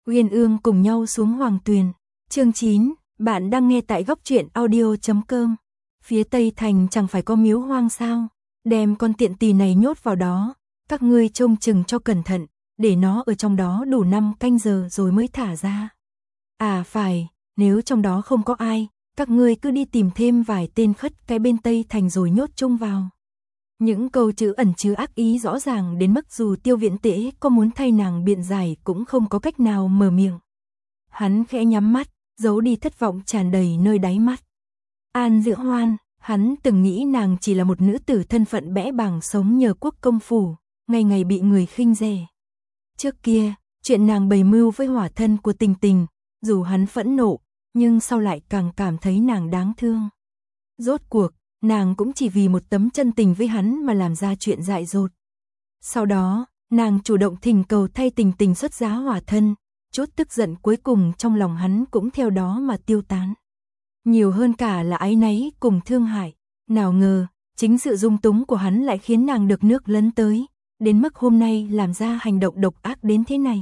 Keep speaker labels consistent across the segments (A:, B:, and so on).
A: Uyên ương cùng nhau xuống Hoàng Tuyền. Chương 9, bạn đang nghe tại góc truyện audio.com. Phía Tây Thành chẳng phải có miếu hoang sao? Đem con tiện tỳ này nhốt vào đó, các ngươi trông chừng cho cẩn thận, để nó ở trong đó đủ 5 canh giờ rồi mới thả ra. À phải, nếu trong đó không có ai, các ngươi cứ đi tìm thêm vài tên khất cái bên Tây Thành rồi nhốt chung vào. Những câu chữ ẩn chứa ác ý rõ ràng đến mức dù Tiêu Viễn Tễ có muốn thay nàng biện giải cũng không có cách nào mở miệng. Hắn khẽ nhắm mắt, giấu đi thất vọng tràn đầy nơi đáy mắt. An Dữ Hoan, hắn từng nghĩ nàng chỉ là một nữ tử thân phận bẽ bàng sống nhờ quốc công phủ, ngày ngày bị người khinh rẻ. Trước kia, chuyện nàng bày mưu với hỏa thân của Tình Tình, dù hắn phẫn nộ, nhưng sau lại càng cảm thấy nàng đáng thương. Rốt cuộc, nàng cũng chỉ vì một tấm chân tình với hắn mà làm ra chuyện dại dột. Sau đó, nàng chủ động thỉnh cầu thay Tình Tình xuất giá hỏa thân, chút tức giận cuối cùng trong lòng hắn cũng theo đó mà tiêu tán. Nhiều hơn cả là áy náy cùng thương hại, nào ngờ, chính sự dung túng của hắn lại khiến nàng được nước lấn tới, đến mức hôm nay làm ra hành động độc ác đến thế này.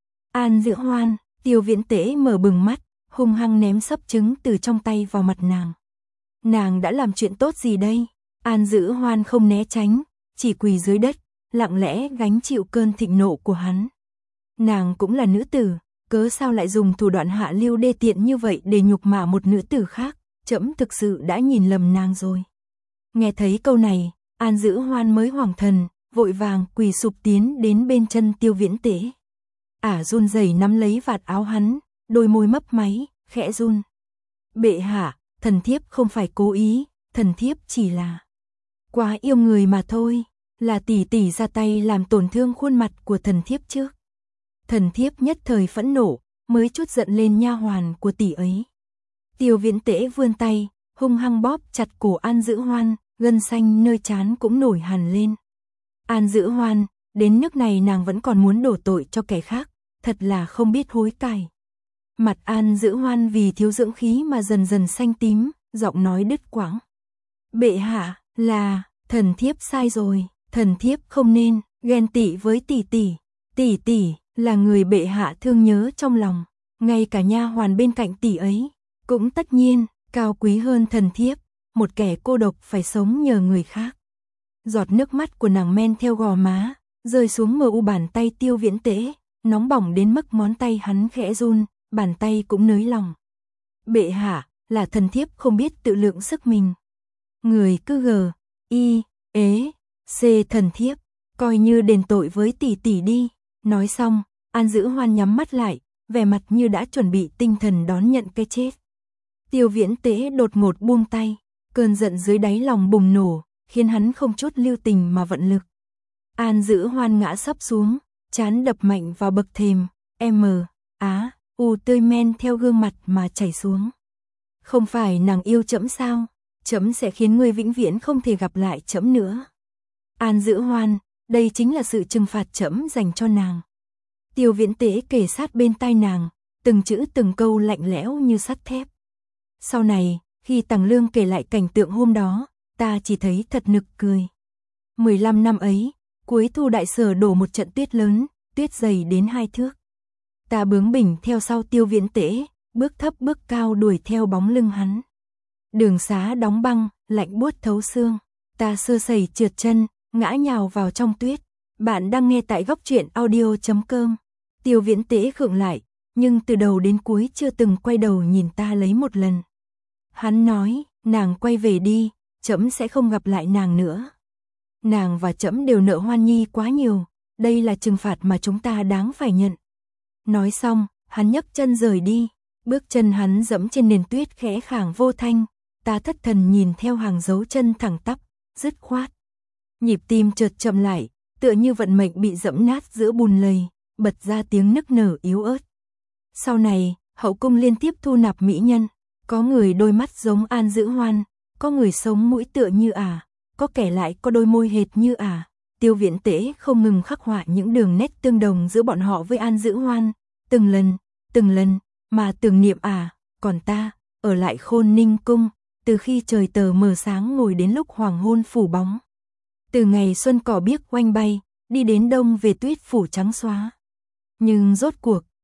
A: An Dữ Hoan, Tiêu Viễn Tễ mở bừng mắt, hung hăng ném sấp trứng từ trong tay vào mặt nàng. Nàng đã làm chuyện tốt gì đây? An Dữ Hoan không né tránh, chỉ quỳ dưới đất, lặng lẽ gánh chịu cơn thịnh nộ của hắn. Nàng cũng là nữ tử, cớ sao lại dùng thủ đoạn hạ lưu đê tiện như vậy để nhục mạ một nữ tử khác, trẫm thực sự đã nhìn lầm nàng rồi. Nghe thấy câu này, An Dữ Hoan mới hoảng thần, vội vàng quỳ sụp tiến đến bên chân Tiêu Viễn Tễ. Ả run rẩy nắm lấy vạt áo hắn, đôi môi mấp máy, khẽ run. Bệ hạ, thần thiếp không phải cố ý, thần thiếp chỉ là quá yêu người mà thôi, là tỷ tỷ ra tay làm tổn thương khuôn mặt của thần thiếp trước. Thần thiếp nhất thời phẫn nộ, mới chút giận lên nha hoàn của tỷ ấy. Tiêu Viễn Tễ vươn tay, hung hăng bóp chặt cổ An Dữ Hoan, gân xanh nơi trán cũng nổi hằn lên. An Dữ Hoan, đến nước này nàng vẫn còn muốn đổ tội cho kẻ khác, thật là không biết hối cải. Mặt An Dữ Hoan vì thiếu dưỡng khí mà dần dần xanh tím, giọng nói đứt quãng. Bệ hạ, là, thần thiếp sai rồi, thần thiếp không nên ghen tị với tỷ tỷ. Tỷ tỷ là người bệ hạ thương nhớ trong lòng, ngay cả nha hoàn bên cạnh tỷ ấy, cũng tất nhiên, cao quý hơn thần thiếp, một kẻ cô độc phải sống nhờ người khác. Giọt nước mắt của nàng men theo gò má, rơi xuống mờ u bàn tay Tiêu Viễn Tễ, nóng bỏng đến mức ngón tay hắn khẽ run, bàn tay cũng nới lòng. Bệ hạ, là thần thiếp không biết tự lượng sức mình. Người cứ gờ, y, ế, xê thần thiếp, coi như đền tội với tỷ tỷ đi. Nói xong, An Dữ Hoan nhắm mắt lại, vẻ mặt như đã chuẩn bị tinh thần đón nhận cái chết. Tiêu Viễn Tễ đột ngột buông tay, cơn giận dưới đáy lòng bùng nổ, khiến hắn không chút lưu tình mà vận lực. An Dữ Hoan ngã sấp xuống, trán đập mạnh vào bậc thềm, u tươi men theo gương mặt mà chảy xuống. Không phải nàng yêu trẫm sao? Trẫm sẽ khiến ngươi vĩnh viễn không thể gặp lại trẫm nữa. An Dữ Hoan, đây chính là sự trừng phạt trẫm dành cho nàng. Tiêu Viễn Tễ kề sát bên tai nàng, từng chữ từng câu lạnh lẽo như sắt thép. Sau này, khi Tằng Lương kể lại cảnh tượng hôm đó, ta chỉ thấy thật nực cười. 15 năm ấy, cuối thu Đại Sở đổ một trận tuyết lớn, tuyết dày đến 2 thước. Ta bướng bỉnh theo sau Tiêu Viễn Tễ, bước thấp bước cao đuổi theo bóng lưng hắn. Đường xá đóng băng, lạnh buốt thấu xương. Ta sơ sẩy trượt chân, ngã nhào vào trong tuyết. Bạn đang nghe tại góc truyện audio.com. Tiêu Viễn Tễ khựng lại, nhưng từ đầu đến cuối chưa từng quay đầu nhìn ta lấy một lần. Hắn nói, nàng quay về đi, trẫm sẽ không gặp lại nàng nữa. Nàng và trẫm đều nợ Hoan Nhi quá nhiều, đây là trừng phạt mà chúng ta đáng phải nhận. Nói xong, hắn nhấc chân rời đi, bước chân hắn dẫm trên nền tuyết khẽ khàng vô thanh, ta thất thần nhìn theo hàng dấu chân thẳng tắp, dứt khoát. Nhịp tim chợt chậm lại, tựa như vận mệnh bị dẫm nát giữa bùn lầy, bật ra tiếng nức nở yếu ớt. Sau này, hậu cung liên tiếp thu nạp mỹ nhân, có người đôi mắt giống An Dữ Hoan, có người sống mũi tựa như Ả, có kẻ lại có đôi môi hệt như Ả. Tiêu Viễn Tễ không ngừng khắc họa những đường nét tương đồng giữa bọn họ với An Dữ Hoan, từng lần mà tưởng niệm Ả, còn ta ở lại Khôn Ninh cung, từ khi trời tờ mờ sáng ngồi đến lúc hoàng hôn phủ bóng. Từ ngày xuân cỏ biếc oanh bay, đi đến đông về tuyết phủ trắng xóa. Nhưng rốt cuộc,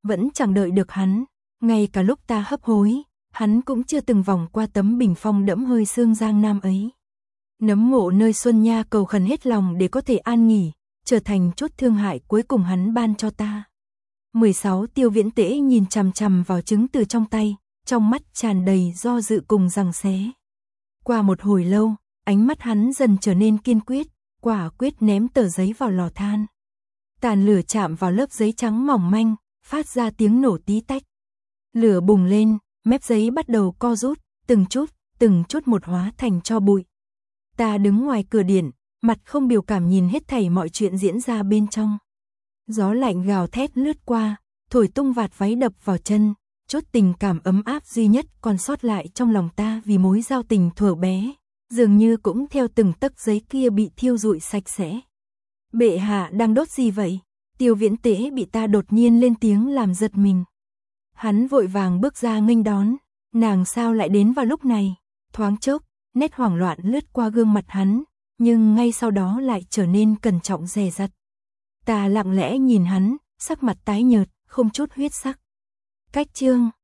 A: vẫn chẳng đợi được hắn, ngay cả lúc ta hấp hối, hắn cũng chưa từng vòng qua tấm bình phong đẫm hơi sương giang nam ấy. Nấm mộ nơi Xuân Nha cầu khẩn hết lòng để có thể an nghỉ, trở thành chút thương hại cuối cùng hắn ban cho ta. 16 Tiêu Viễn Tễ nhìn chằm chằm vào chứng từ trong tay, trong mắt tràn đầy do dự cùng giằng xé. Qua một hồi lâu, ánh mắt hắn dần trở nên kiên quyết, quả quyết ném tờ giấy vào lò than. Tàn lửa chạm vào lớp giấy trắng mỏng manh, phát ra tiếng nổ tí tách. Lửa bùng lên, mép giấy bắt đầu co rút, từng chút một hóa thành tro bụi. Ta đứng ngoài cửa điện, mặt không biểu cảm nhìn hết thảy mọi chuyện diễn ra bên trong. Gió lạnh gào thét lướt qua, thổi tung vạt váy đập vào chân, chút tình cảm ấm áp duy nhất còn sót lại trong lòng ta vì mối giao tình thuở bé, dường như cũng theo từng tấc giấy kia bị thiêu rụi sạch sẽ. Bệ hạ đang đốt gì vậy? Tiêu Viễn Tễ bị ta đột nhiên lên tiếng làm giật mình. Hắn vội vàng bước ra nghênh đón, nàng sao lại đến vào lúc này? Thoáng chốc, nét hoảng loạn lướt qua gương mặt hắn, nhưng ngay sau đó lại trở nên cẩn trọng dè dặt. Ta lặng lẽ nhìn hắn, sắc mặt tái nhợt, không chút huyết sắc. Cách chương